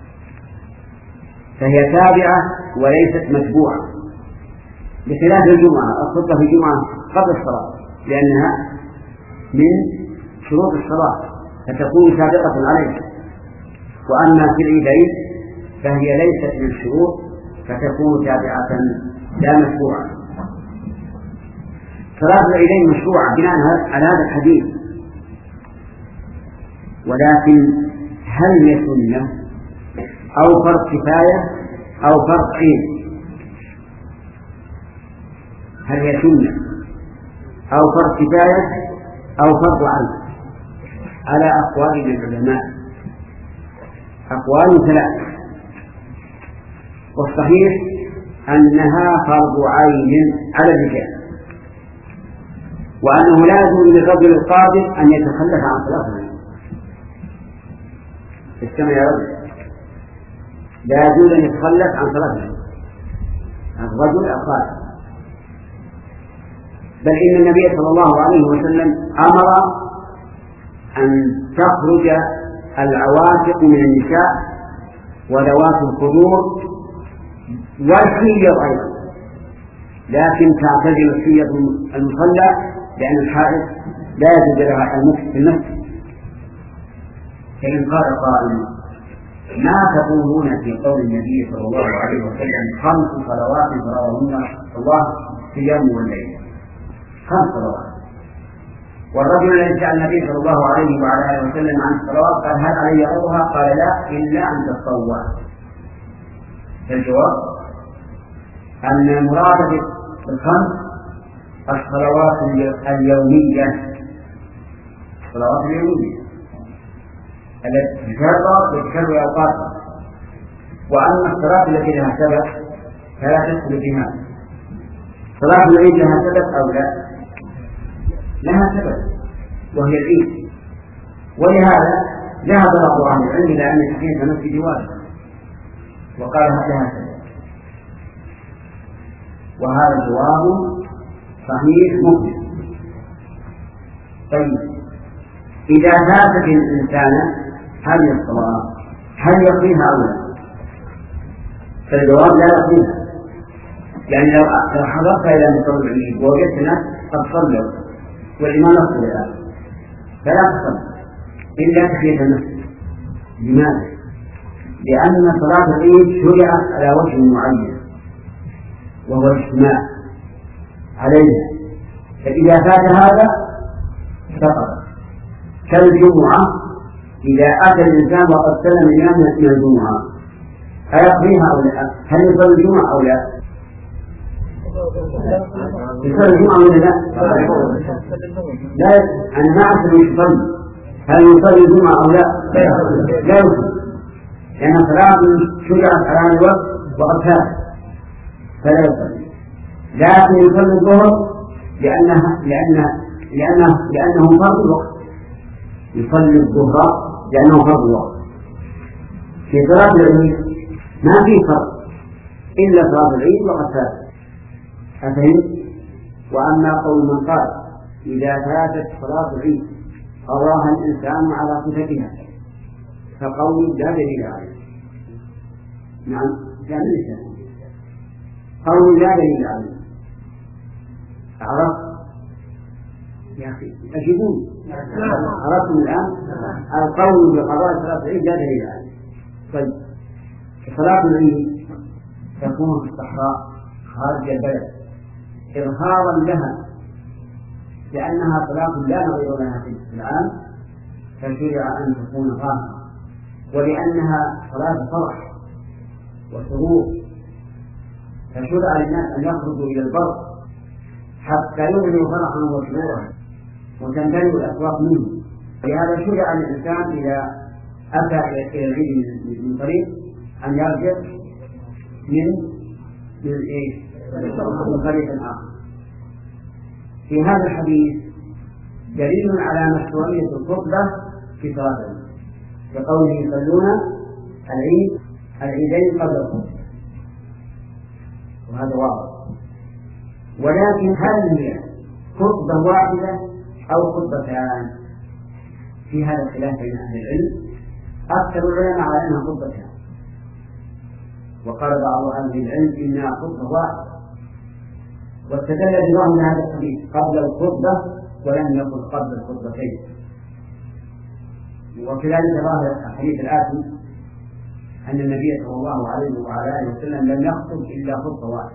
فهي تابعة وليست متبوعة، بخلاف الجمعة. الخطبة في الجمعة قبل الصلاة لأنها من شروط الصلاة فتكون سابقة عليها، وأما في العيدين فهي ليست من الشروط فتكون تابعة لا متبوعة. صلاة العيدين مشروعة بناء على هذا الحديث، ولكن هل هي سنة أو فرض كفاية أو فرض عين؟ هل هي سنة أو فرض كفاية أو فرض عين؟ على أقوال للعلماء، أقوال ثلاثة. والصحيح أنها فرض عين على الرجال، وأنه لا يجوز للرجل القادر أن يتخلف عن صلاة العيد. استمع يا رجل، لا يجوز أن يتخلف عن صلاة العيد الرجل القادر، بل إن النبي صلى الله عليه وسلم أمر أن تخرج العواتق من النساء وذوات الخدور والحيض أيضا، لكن تعتزل الحيض المصلى لأن الحائض لا يجوز لها المكث في المسجد. فإن قال قائل ما تقولون في قول النبي صلى الله عليه وسلم خمس صلوات فرضهن الله في يوم والليل، خمس صلوات، والرجل الذي سأل النبي صلى الله عليه وعلى آله وسلم عن الصلوات قال هل علي غيرها؟ قال لا إلا أن تتطوع. فالجواب أن المراد بالخمس الصلوات اليومية، الصلوات اليومية التي تكرر وتكرر أوقاتها، وأما الصلاة التي لها سبب فلا تدخل فيها. صلاة العيد لها سبب أو لا؟ لها سبب وهي العيد، ولهذا ذهب بعض أهل العلم إلى أن تحقيق المسجد واجب وقال لها سبب، وهذا جواب صحيح ممكن. طيب إذا فاتت الإنسان هذه الصلاة هل يقضيها أو لا؟ فالجواب لا يقضيها، يعني لو لو حضرت إلى مصلى العيد ووجدت ناس قد صلوا والإمام يصلي الآن فلا تصلي إلا تحية المسجد. لماذا؟ لأن صلاة العيد شرعت على وجه معين وهو الاجتماع عليها، فإذا فات هذا سقط. كالجمعة إذا أتى الإنسان وقد سلم الإمام من الجمعة أيقضيها أو لا؟ هل يصلي الجمعة أو لا؟ يصلي الجمعة ولا لا؟ لا، أنا ما أعرف أن يصلي، هل يصلي الجمعة أو لا؟ لا يصلي، لأن صلاة شرعت على الوقت وقد فات فلا يصلي. لكن يصلي الظهر لأنها لأنه لأنه لأنه فرض الوقت، يصلي الظهر لأنه فرض الوقت. في صلاة العيد ما في فرض إلا صلاة العيد وقد فات، أفهم؟ وأما قول من قال إذا فاتت صلاة العيد أراها الإنسان على صفتها فقول لا دليل عليه. نعم كان الإنسان قول لا دليل عليه. عرفت يا أخي أجيبوني، عرفتم الآن؟ القول بقضاء صلاة العيد لا دليل عليه. طيب صلاة العيد تكون في الصحراء خارج البلد إظهارا لها لأنها صلاة لا نظير لها في العام فشرع أن تكون خاصة، ولأنها صلاة فرح وسرور فشرع للناس أن يخرجوا إلى البر حتى يظهروا فرحا وسرورا وتنبني الأسواق منه. لهذا شرع للإنسان إذا أتى إلى العيد من طريق أن يرجع من من إيه؟ من طريق آخر. في هذا الحديث دليل على مشروعية الخطبة في صلاة العيد بقوله يصلون العيد العيدين قبل الخطبة، وهذا واضح. ولكن هل هي خطبة واحدة أو خطبتان؟ في هذا الخلاف بين أهل العلم. أكثر العلماء على أنها خطبتان، وقال بعض أهل العلم إنها خطبة واحدة، واستدل بظاهر هذا الحديث قبل الخطبة ولم يقل قبل الخطبتين. وكذلك ظاهر الحديث الآتي أن النبي صلى الله عليه وعلى آله وسلم لم يخطب إلا خطبة واحدة،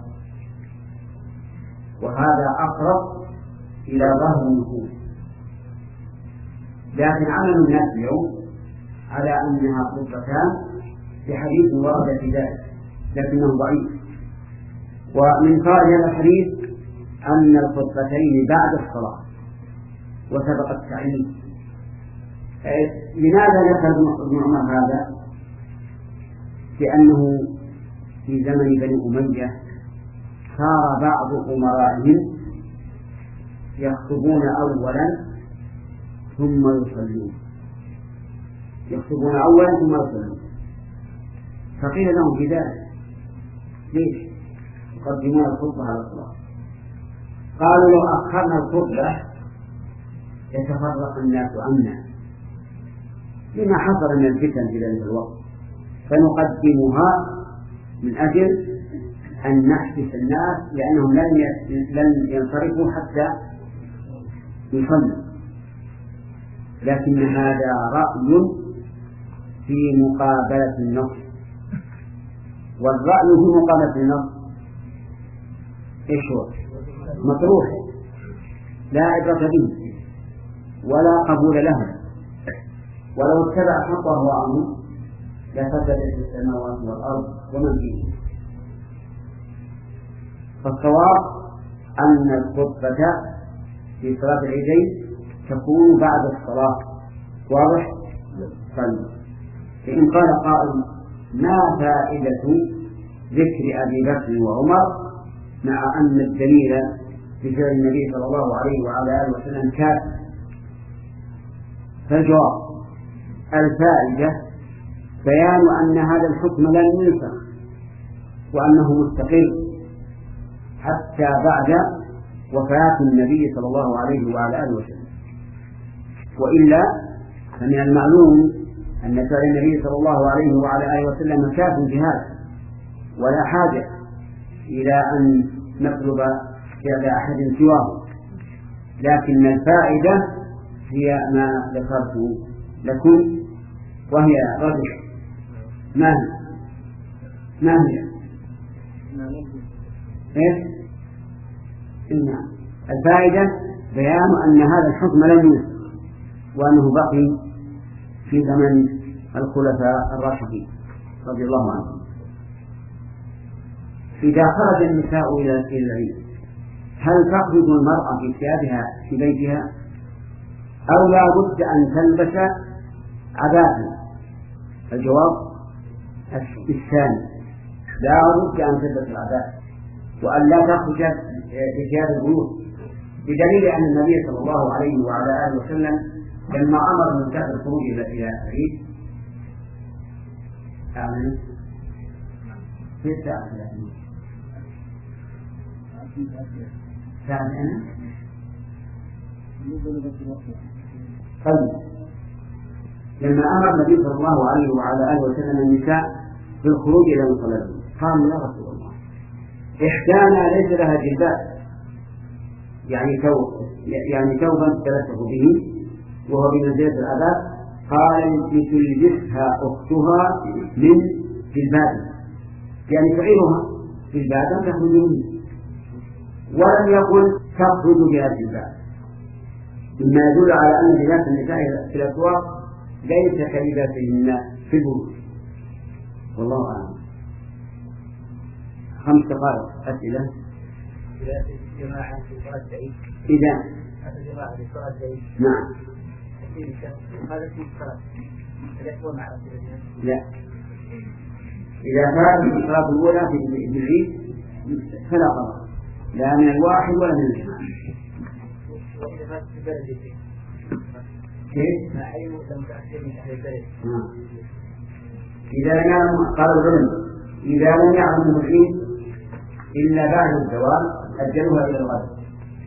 وهذا أقرب إلى ظاهر النصوص. لكن عمل الناس اليوم على أنها خطبتان بحديث ورد في ذلك لكنه ضعيف. ومن فائدة هذا الحديث أن الخطبتين بعد الصلاة وسبق التعيين. لماذا ذكر ابن عمر هذا؟ لأنه في زمن بني أمية صار بعض أمرائهم يخطبون أولا ثم يصلون يخطبون أولا ثم يصلون فقيل لهم في ذلك ليش يقدمون الخطبة على الصلاة؟ قالوا لو أخرنا الخطبة يتفرق الناس عنا لما حصل من الفتن في ذلك الوقت فنقدمها من أجل أن نحبس الناس لأنهم لن ينصرفوا حتى يصلوا. لكن هذا رأي في مقابلة النص، والرأي في مقابلة النص إيش هو؟ مطروح لا عبرة به ولا قبول له، ولو اتبع حق أهواءهم لفسدت السماوات والأرض ومن فيهن. فالصواب أن الخطبة في صلاة العيدين تكون بعد الصلاة. واضح؟ طيب، فإن قال قائل ما فائدة ذكر أبي بكر وعمر مع أن الدليل في فعل النبي صلى الله عليه وعلى آله وسلم كافٍ؟ فالجواب الفائدة بيان أن هذا الحكم لن ينسخ وأنه مستقر حتى بعد وفاة النبي صلى الله عليه وعلى آله وسلم. وإلا فمن المعلوم أن فعل النبي صلى الله عليه وعلى آله وسلم كاف في هذا، ولا حاجة إلى أن نطلب فعل أحد سواه. لكن الفائدة هي ما ذكرت لكم، وهي رجح. ما هي؟ ما هي؟ إيه؟ إن الفائدة بيان أن هذا الحكم لم ينسخ وأنه بقي في زمن الخلفاء الراشدين رضي الله عنهم. إذا خرج النساء إلى العيد هل تخرج المرأة في ثيابها في بيتها أو لا بد أن تلبس عباءة؟ الجواب الثاني، لا بد أن تلبس العباءة وأن لا تخرج بثياب البيوت، بدليل أن النبي صلى الله عليه وعلى آله وسلم لما أمر من كافر الخروج إلى العيد أعلم في الساعة ساعة أنا طيب، لما أمر النبي صلى الله عليه وعلى آله وسلم النساء بالخروج إلى مصلاتهم قالوا يا رسول الله إحدانا ليس لها جلباب، يعني ثوب يعني ثوبا تلفظ به وهو بمنزلة العباء. قال لتلبسها أختها من جلباب، يعني تعيرها جلبابا تخرج منه، ولم يقل تخرج بها الجلباب، مما يدل على أن لباس النساء في الأسواق ليس كلباسهن في البيوت. والله أعلم. خمس دقائق أسئلة. جماعة في صلاة العيد. إذا جماعة في صلاة العيد. نعم. هذا في الصلاة. لا. إذا كانت الصلاة الأولى في العيد فلا قضاء، لا من الواحد ولا من الجماعة. وإذا كانت في بلد كيف؟ ما علم لم تأتي من أهل البلد. إذا لم يعلم قال العلم إذا لم يعلم العيد إلا بعد الزوال أجلوها إلى الغد،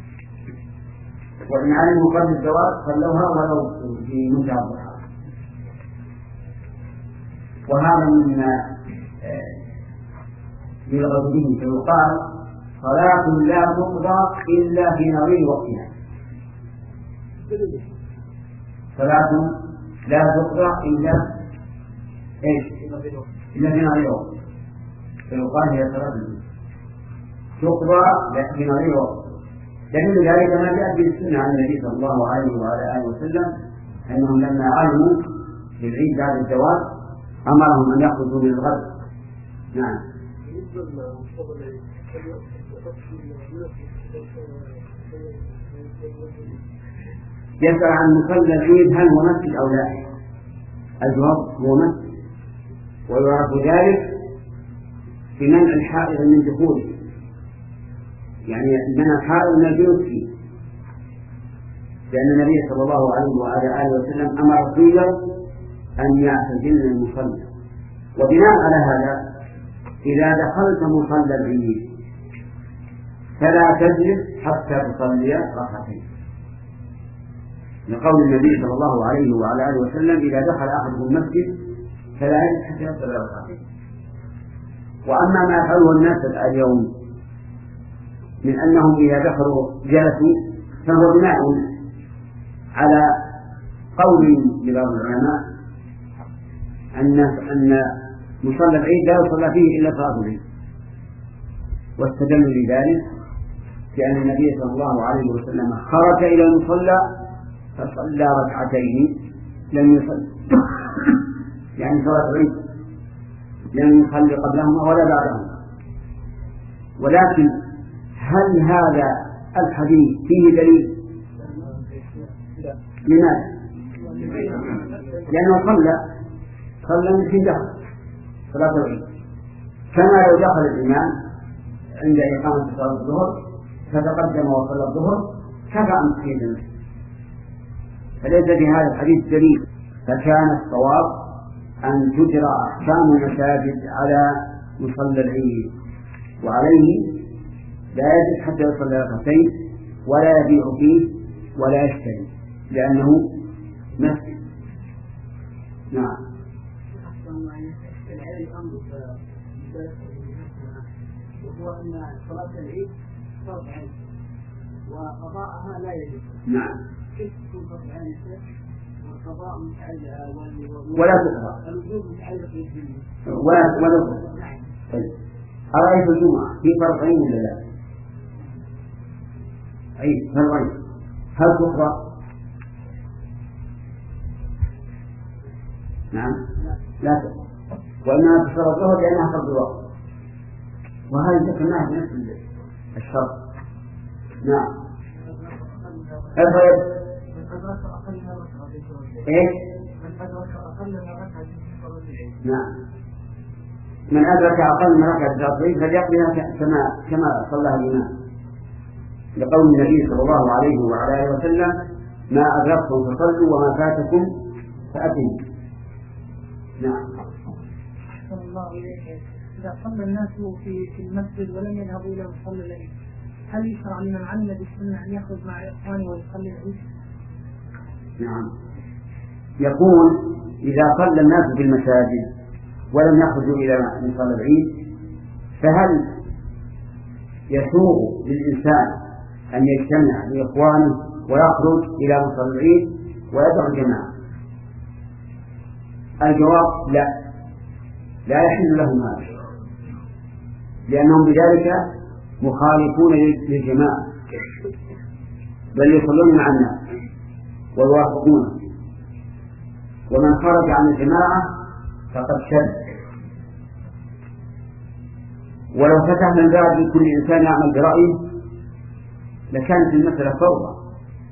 وإن علموا قبل الزوال صلوها ولو في منتهى الضحى. وهذا مما يلغز به فيقال صلاة لا تقضى إلا في نظير وقتها. صلاة لا تقضى إلا إيش؟ إلا في نظير وقت، فيقال هي صلاة تقضى في نظير وقت. دليل ذلك ما جاء في السنة عن النبي صلى الله عليه وعلى آله وسلم أنهم لما علموا بالعيد بعد الزواج أمرهم أن يخرجوا من الغد. نعم. يسأل عن مصلى العيد هل هو مسجد أو لا؟ الجواب هو مسجد، ويعرف ذلك بمنع الحائض من دخوله، يعني منع الحائض من الجلوس فيه، لأن النبي صلى الله عليه وعلى آله وسلم أمر الرجال أن يعتزلن المصلى. وبناء على هذا إذا دخلت مصلى العيد فلا تجلس حتى تصلي ركعتين، لقول النبي صلى الله عليه وعلى آله وسلم إذا دخل أحدهم المسجد فلا يجلس حتى يصلي ركعتين. وأما ما يفعله الناس اليوم من أنهم إذا دخلوا جلسوا، فهو بناء على قول لبعض العلماء أن أن مصلى العيد لا يصلى فيه إلا صلاة العيد، واستدلوا لذلك بأن النبي صلى الله عليه وسلم خرج إلى المصلى فصلى ركعتين لم يصل يعني صلاة العيد لم يصلي قبلهما ولا بعدهما. ولكن هل هذا الحديث فيه دليل؟ لماذا؟ لأنه صلى صلى في دخل صلاة العيد، كما لو دخل الإمام عند إقامة صلاة الظهر فتقدم وصلى الظهر كفى أن تحيد المسجد، فليس في هذا الحديث دليل. فكان الصواب أن تجرى أحكام المساجد على مصلى العيد، وعليه لا يجب حتى يصلي ركعتين ولا يبيع فيه ولا يشتري لأنه مسجد. نعم. وهو أن صلاة العيد فرض عين وقضاءها لا يجب. نعم. كيف تكون فرض عين والقضاء متعلق ولا تقضى الوجوب متعلق بالدين ولا ولا تقضى. طيب أرأيت الجمعة في فرض عين ولا لا؟ عيد فرض عين، هل تقضى؟ نعم لا تقضى، وإنها تصلى الظهر لأنها فرض الوقت، وهذه تكلمها في نفس الشرط. نعم. الفرق ايش؟ نعم. من أدرك أقل من ركعة التفضيل فليقضيها كما كما صلى الإمام، لقول النبي صلى الله عليه وعلى آله وسلم: ما أدركتم فصلوا وما فاتكم فأتموا. نعم. صلى الله عليه. إذا صلى الناس في في المسجد ولم يذهبوا إلى مصلى العيد، هل يشرع لمن عمل بالسنة أن يخرج مع إخوانه ويصلي العيد؟ نعم. يقول: إذا صلى الناس في المساجد ولم يخرجوا إلى مصلى العيد، فهل يسوغ للإنسان أن يجتمع بإخوانه ويخرج إلى مصلى العيد ويدعو الجماعة؟ الجواب: لا، لا يحل لهم هذا، لأنهم بذلك مخالفون للجماعة، بل يصلون مع الناس ويوافقون، ومن خرج عن الجماعة فقد شد. ولو فتحنا الباب لكل إنسان يعمل برأيه لكانت المسألة فوضى،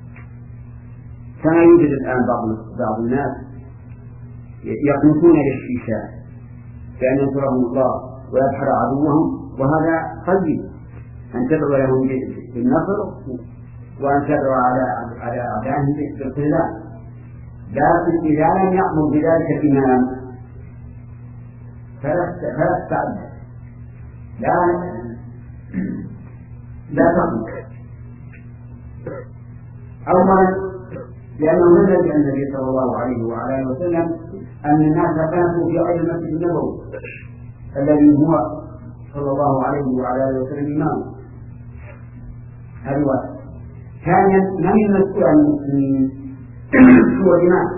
كما يوجد الآن بعض بعض الناس يقنطون للشيشان بأن ينصرهم الله ويدحر عدوهم، وهذا طيب أن تدعو لهم بالنصر وأن تدعو على على أعدائهم بالقلال، لكن إذا لم يأمر بذلك الإمام فلا تتعدى، لا لا تقل. أولا لأنه نزل النبي صلى الله عليه وعلى آله وسلم أن الناس كانوا في غير المسجد النبوي الذي هو صلى الله عليه وعلى آله وسلم إمامه. هذا واحد. ثانيا من المسؤول عن المسلمين هو الإمام،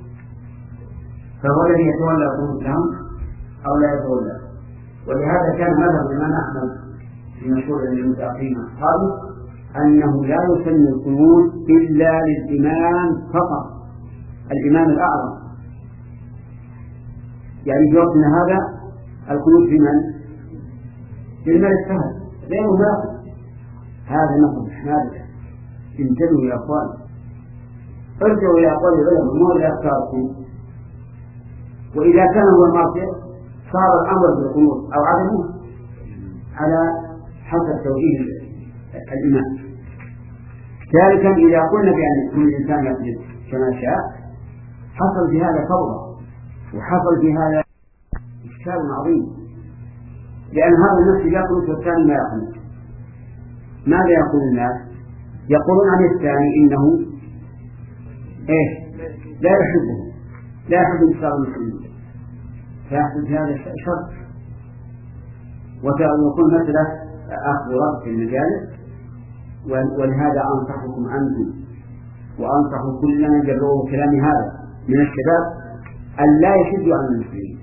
فهو الذي يتولى قنوت لهم أو لا يتولى. ولهذا كان مذهب الإمام أحمد المشهور للمتأخرين أصحابه أنه لا يسن القنوت إلا للإمام فقط، الإمام الأعظم، يعني في وقتنا هذا القنوت في من؟ في الملك فهد غيره باقي. هذا نقل حمادة. انتبهوا يا أخوان، ارجعوا إلى أقوال العلماء مو إلى أفكاركم. وإذا كان هو المعصية صار الأمر بالقنوت أو عدمه على حسب توجيه الإمام. ثالثا إذا قلنا بأن كل إنسان يقدر كما شاء حصل في هذا فوضى وحصل في هذا إشكال عظيم، لأن هذا النفس يقول والثاني ما يقول. ماذا يقول الناس؟ يقولون عن الثاني إنه إيه لا يحبه لا يحب انتصار المسلمين، فيحصل في هذا شر. ويكون مثلا أخذ رب في المجالس، ولهذا أنصحكم أنتم وأنصح كل من جروا كلام هذا من الشباب أن لا يشدوا عن المسلمين.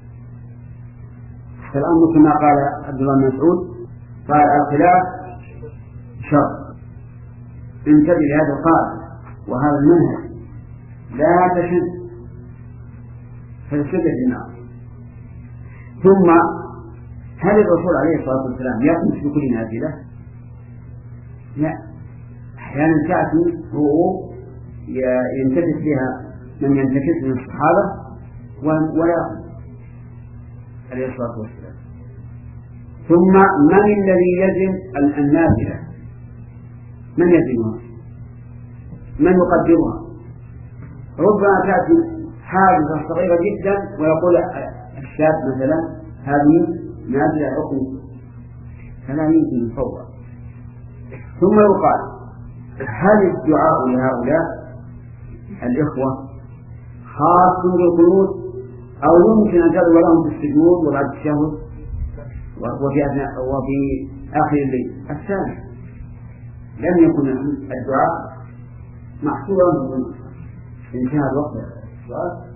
فالأمر كما قال عبد الله بن مسعود قال الخلاف شر، انتبه لهذا القائد وهذا المنهج، لا تشد فتشد في النار. ثم هل الرسول عليه الصلاة والسلام يقنص بكل نازلة؟ لا، أحيانا تأتي هو ينتكس بها من ينتكس من الصحابة ولا يقنص عليه الصلاة والسلام. ثم من الذي يجب النازلة؟ من يجبها؟ من يقدرها؟ ربما تأتي حادثة صغيرة جدا ويقول الشاب مثلا هذه نازلة حكم، فلا يمكن يفوض. ثم يقال هل الدعاء لهؤلاء الإخوة خاص بالقنوت أو يمكن أن تدعو لهم في السجود وبعد التشهد وفي وفي آخر الليل؟ الثاني لم يكن الدعاء محصورا. انتهى الوقت.